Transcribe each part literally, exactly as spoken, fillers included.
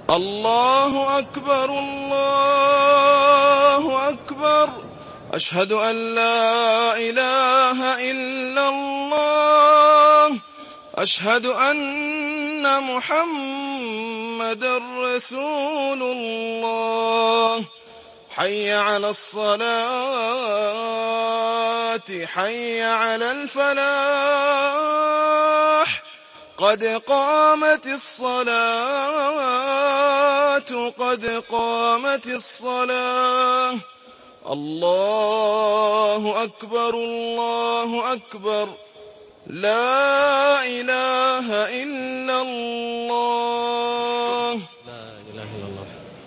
الله أكبر الله أكبر. أشهد أن لا إله إلا الله. أشهد أن محمدًا رسول الله. حي على الصلاة حي على الفلاح. قد قامت الصلاة قد قامت الصلاة. الله أكبر الله أكبر. لا إله إلا الله. لا إله إلا الله.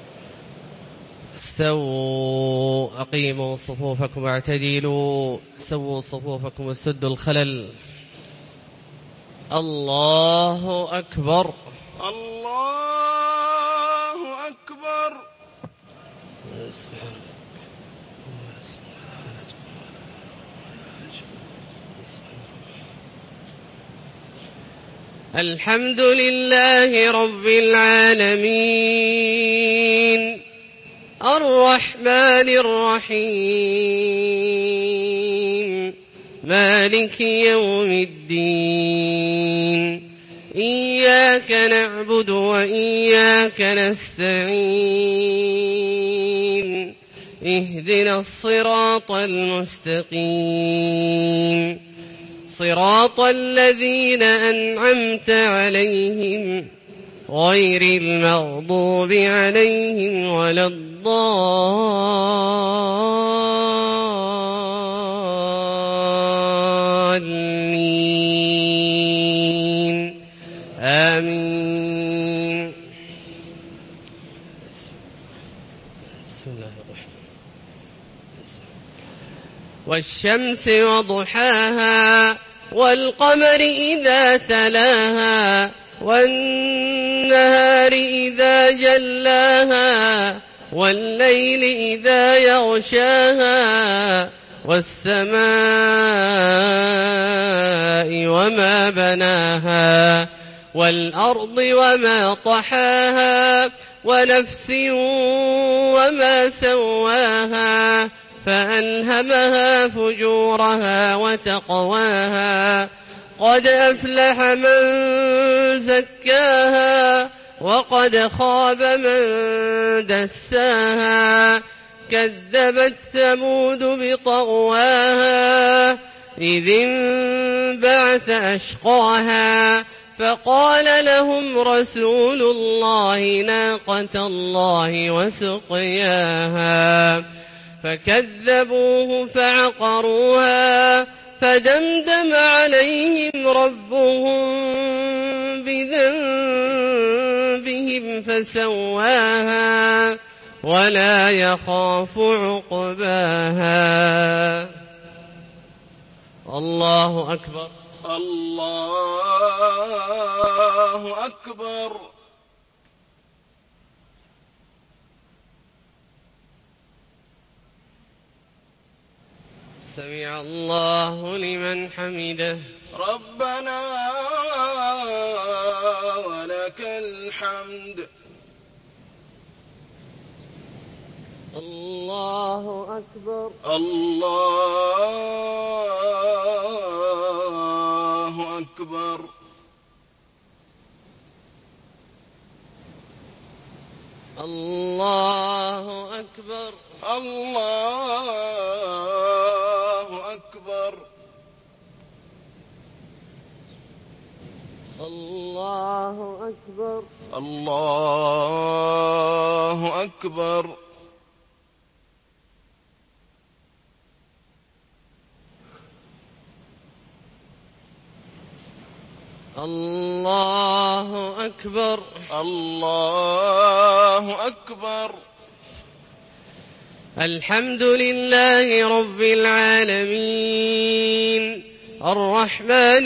استووا أقيموا صفوفكم واعتدلوا. سووا صفوفكم وسدوا الخلل. الله أكبر الله أكبر. الحمد لله رب العالمين الرحمن الرحيم مالك يوم الدين. إياك نعبد وإياك نستعين. اهدنا الصراط المستقيم صراط الذين أنعمت عليهم غير المغضوب عليهم ولا الضالين. آمين. بسم الله الرحمن الرحيم. والشمس وضحاها والقمر إذا تلاها والنهار إذا جلاها والليل إذا يغشاها والسماء وما بناها والأرض وما طحاها ونفس وما سواها فألهمها فجورها وتقواها. قد أفلح من زكاها وقد خاب من دساها. كذبت ثمود بطغواها إذ انبعث أشقاها فقال لهم رسول الله ناقة الله وسقياها فكذبوه فعقروها فدمدم عليهم ربهم بذنبهم فسواها ولا يخاف عقباها. الله أكبر الله أكبر. سمع الله لمن حمده. ربنا ولك الحمد. الله أكبر الله أكبر. الله أكبر الله أكبر. الله أكبر الله أكبر. الله أكبر الله أكبر. الحمد لله رب العالمين الرحمن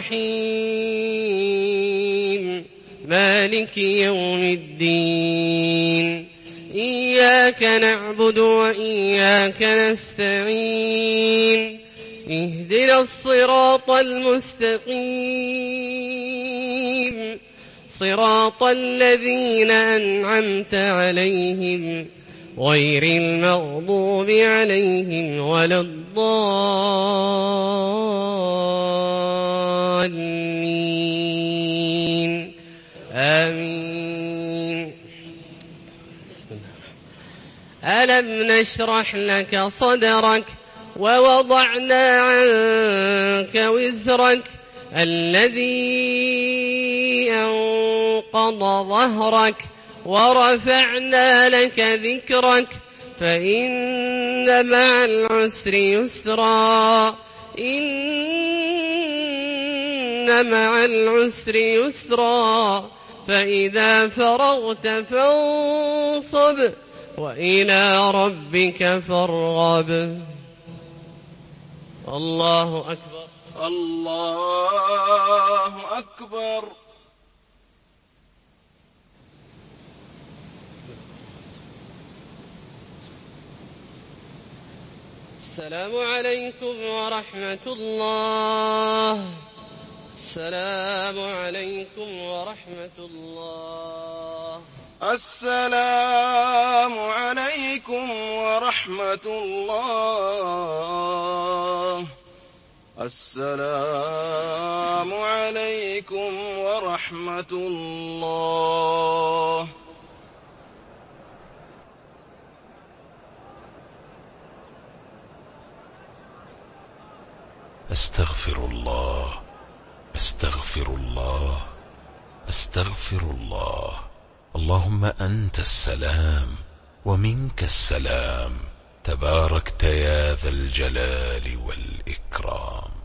الرحيم مالك يوم الدين. إياك نعبد وإياك نستعين. اهدنا الصراط المستقيم صراط الذين أنعمت عليهم غير المغضوب عليهم ولا الضالين آمين. ألم نشرح لك صدرك ووضعنا عنك وزرك الذي أنقض ظهرك ورفعنا لك ذكرك فإن مع العسر يسرا إن مع العسر يسرا فإذا فرغت فانصب وإلى ربك فارغب. الله أكبر. الله أكبر. السلام عليكم ورحمة الله. السلام عليكم ورحمة الله. السلام عليكم ورحمة الله. السلام عليكم ورحمة الله. أستغفر الله أستغفر الله أستغفر الله. اللهم أنت السلام ومنك السلام، تباركت يا ذا الجلال والإكرام.